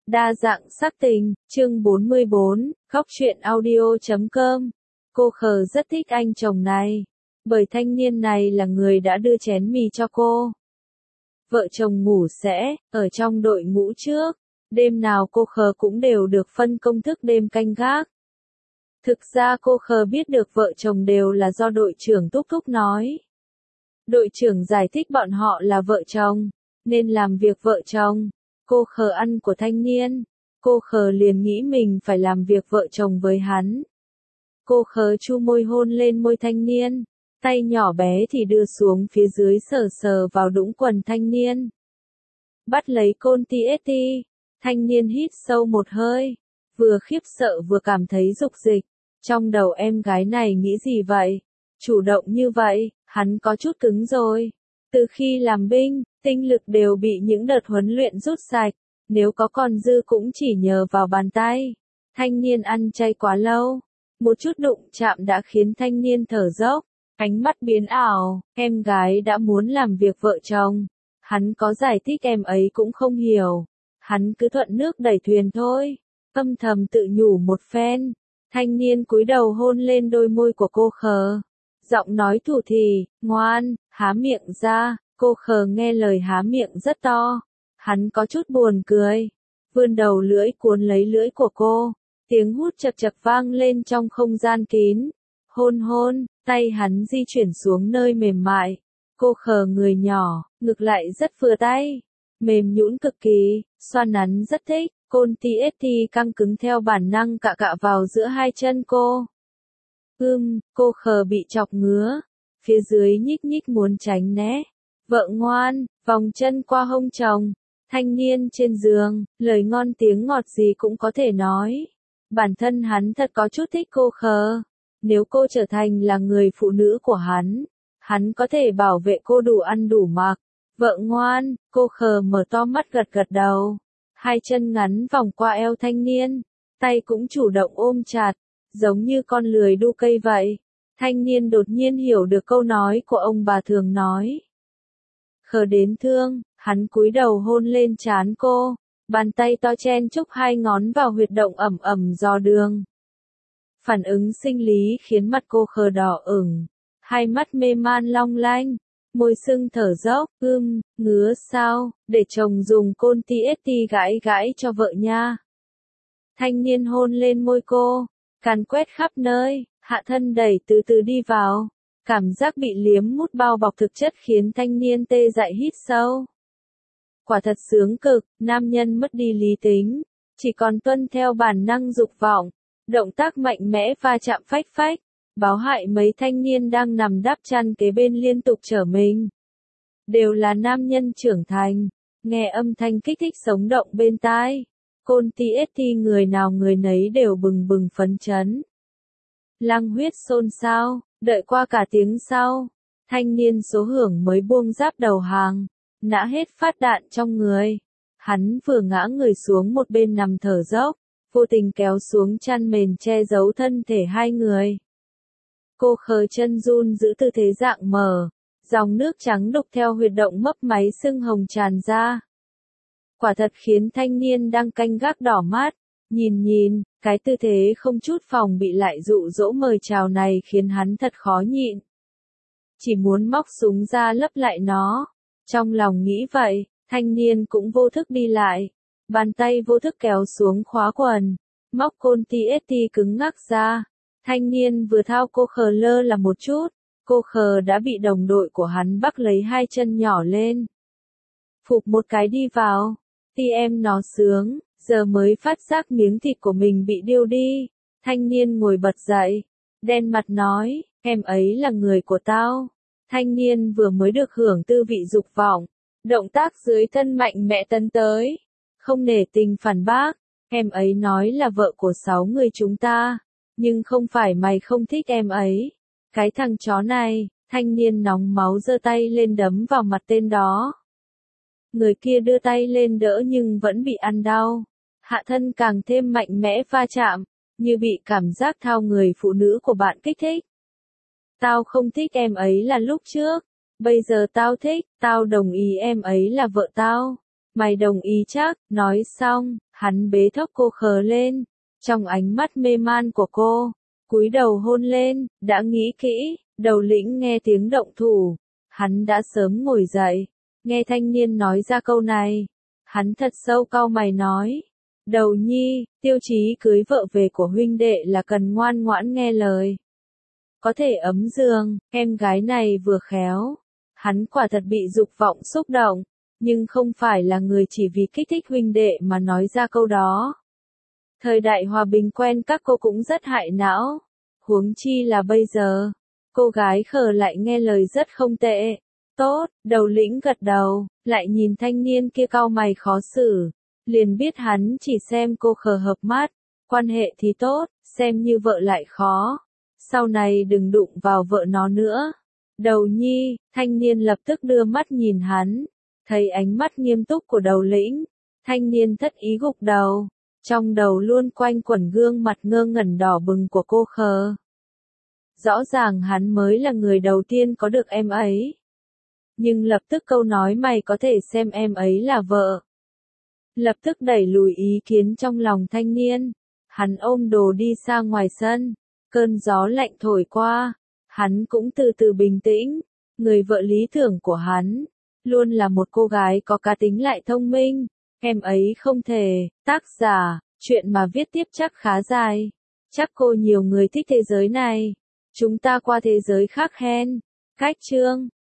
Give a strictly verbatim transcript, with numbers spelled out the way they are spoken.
Đa dạng sắc tình, chương bốn mươi bốn, khóc chuyện audio chấm com. Cô Khờ rất thích anh chồng này, bởi thanh niên này là người đã đưa chén mì cho cô. Vợ chồng ngủ sẽ, ở trong đội ngũ trước, đêm nào cô Khờ cũng đều được phân công thức đêm canh gác. Thực ra cô Khờ biết được vợ chồng đều là do đội trưởng Túc Túc nói. Đội trưởng giải thích bọn họ là vợ chồng, nên làm việc vợ chồng. Cô Khờ ăn của thanh niên, cô Khờ liền nghĩ mình phải làm việc vợ chồng với hắn. Cô Khờ chu môi hôn lên môi thanh niên, tay nhỏ bé thì đưa xuống phía dưới sờ sờ vào đũng quần thanh niên. Bắt lấy côn ti ét ti, thanh niên hít sâu một hơi, vừa khiếp sợ vừa cảm thấy dục dịch. Trong đầu em gái này nghĩ gì vậy? Chủ động như vậy, hắn có chút cứng rồi. Từ khi làm binh, tinh lực đều bị những đợt huấn luyện rút sạch, nếu có còn dư cũng chỉ nhờ vào bàn tay. Thanh niên ăn chay quá lâu, một chút đụng chạm đã khiến thanh niên thở dốc, ánh mắt biến ảo, em gái đã muốn làm việc vợ chồng. Hắn có giải thích em ấy cũng không hiểu, hắn cứ thuận nước đẩy thuyền thôi, âm thầm tự nhủ một phen. Thanh niên cúi đầu hôn lên đôi môi của cô Khờ, giọng nói thủ thỉ, ngoan, há miệng ra. Cô Khờ nghe lời há miệng rất to, hắn có chút buồn cười, vươn đầu lưỡi cuốn lấy lưỡi của cô, tiếng hút chật chật vang lên trong không gian kín. Hôn hôn, tay hắn di chuyển xuống nơi mềm mại, cô Khờ người nhỏ, ngực lại rất vừa tay, mềm nhũn cực kỳ, xoa nắn rất thích, côn ti ét ti căng cứng theo bản năng cạ cạ vào giữa hai chân cô. Ưm, cô Khờ bị chọc ngứa, phía dưới nhích nhích muốn tránh né. Vợ ngoan, vòng chân qua hông chồng, thanh niên trên giường, lời ngon tiếng ngọt gì cũng có thể nói. Bản thân hắn thật có chút thích cô Khờ. Nếu cô trở thành là người phụ nữ của hắn, hắn có thể bảo vệ cô đủ ăn đủ mặc. Vợ ngoan, cô Khờ mở to mắt gật gật đầu. Hai chân ngắn vòng qua eo thanh niên, tay cũng chủ động ôm chặt, giống như con lười đu cây vậy. Thanh niên đột nhiên hiểu được câu nói của ông bà thường nói. Khờ đến thương, hắn cúi đầu hôn lên trán cô, bàn tay to chen chúc hai ngón vào huyệt động ẩm ẩm dò đường. Phản ứng sinh lý khiến mặt cô Khờ đỏ ửng, hai mắt mê man long lanh, môi sưng thở dốc, ưm, ngứa sao, để chồng dùng côn ti ét ti gãi gãi cho vợ nha. Thanh niên hôn lên môi cô, càn quét khắp nơi, hạ thân đẩy từ từ đi vào. Cảm giác bị liếm mút bao bọc thực chất khiến thanh niên tê dại hít sâu. Quả thật sướng cực, nam nhân mất đi lý tính, chỉ còn tuân theo bản năng dục vọng, động tác mạnh mẽ va chạm phách phách, báo hại mấy thanh niên đang nằm đắp chăn kế bên liên tục trở mình. Đều là nam nhân trưởng thành, nghe âm thanh kích thích sống động bên tai, côn ti ét ti người nào người nấy đều bừng bừng phấn chấn. Lăng huyết xôn xao. Đợi qua cả tiếng sau, thanh niên số hưởng mới buông giáp đầu hàng, nã hết phát đạn trong người. Hắn vừa ngã người xuống một bên nằm thở dốc, vô tình kéo xuống chăn mền che giấu thân thể hai người. Cô Khờ chân run giữ tư thế dạng mở, dòng nước trắng đục theo huyệt động mấp máy sưng hồng tràn ra. Quả thật khiến thanh niên đang canh gác đỏ mắt. Nhìn nhìn, cái tư thế không chút phòng bị lại dụ dỗ mời chào này khiến hắn thật khó nhịn. Chỉ muốn móc súng ra lấp lại nó. Trong lòng nghĩ vậy, thanh niên cũng vô thức đi lại. Bàn tay vô thức kéo xuống khóa quần, móc côn ti ét ti cứng ngắc ra. Thanh niên vừa thao cô Khờ lơ là một chút, cô Khờ đã bị đồng đội của hắn bắt lấy hai chân nhỏ lên. Phụp một cái đi vào, ti em nó sướng. Giờ mới phát giác miếng thịt của mình bị điêu đi. Thanh niên ngồi bật dậy, đen mặt nói, em ấy là người của tao. Thanh niên vừa mới được hưởng tư vị dục vọng, động tác dưới thân mạnh mẽ tấn tới, không nể tình phản bác, em ấy nói là vợ của sáu người chúng ta, nhưng không phải mày không thích em ấy. Cái thằng chó này, thanh niên nóng máu giơ tay lên đấm vào mặt tên đó. Người kia đưa tay lên đỡ nhưng vẫn bị ăn đau. Hạ thân càng thêm mạnh mẽ va chạm, như bị cảm giác thao người phụ nữ của bạn kích thích. Tao không thích em ấy là lúc trước, bây giờ tao thích, tao đồng ý em ấy là vợ tao. Mày đồng ý chắc, nói xong, hắn bế thốc cô khờ lên, trong ánh mắt mê man của cô, cúi đầu hôn lên, đã nghĩ kỹ, Đầu Lĩnh nghe tiếng động thủ, hắn đã sớm ngồi dậy, nghe thanh niên nói ra câu này, hắn thật sâu cau mày nói, Đầu Nhi, tiêu chí cưới vợ về của huynh đệ là cần ngoan ngoãn nghe lời. Có thể ấm giường, em gái này vừa khéo. Hắn quả thật bị dục vọng xúc động, nhưng không phải là người chỉ vì kích thích huynh đệ mà nói ra câu đó. Thời đại hòa bình quen các cô cũng rất hại não, huống chi là bây giờ. Cô gái khờ lại nghe lời rất không tệ. Tốt, Đầu Lĩnh gật đầu, lại nhìn thanh niên kia cau mày khó xử, liền biết hắn chỉ xem cô khờ hợp mắt, quan hệ thì tốt, xem như vợ lại khó. Sau này đừng đụng vào vợ nó nữa. Đầu Nhi, thanh niên lập tức đưa mắt nhìn hắn, thấy ánh mắt nghiêm túc của Đầu Lĩnh, thanh niên thất ý gục đầu, trong đầu luôn quanh quẩn gương mặt ngơ ngẩn đỏ bừng của cô khờ. Rõ ràng hắn mới là người đầu tiên có được em ấy. Nhưng lập tức câu nói mày có thể xem em ấy là vợ. Lập tức đẩy lùi ý kiến trong lòng thanh niên, hắn ôm đồ đi ra ngoài sân, cơn gió lạnh thổi qua. Hắn cũng từ từ bình tĩnh, người vợ lý tưởng của hắn, luôn là một cô gái có cá tính lại thông minh, em ấy không thể, tác giả, chuyện mà viết tiếp chắc khá dài, chắc cô nhiều người thích thế giới này, chúng ta qua thế giới khác hen, cách chương.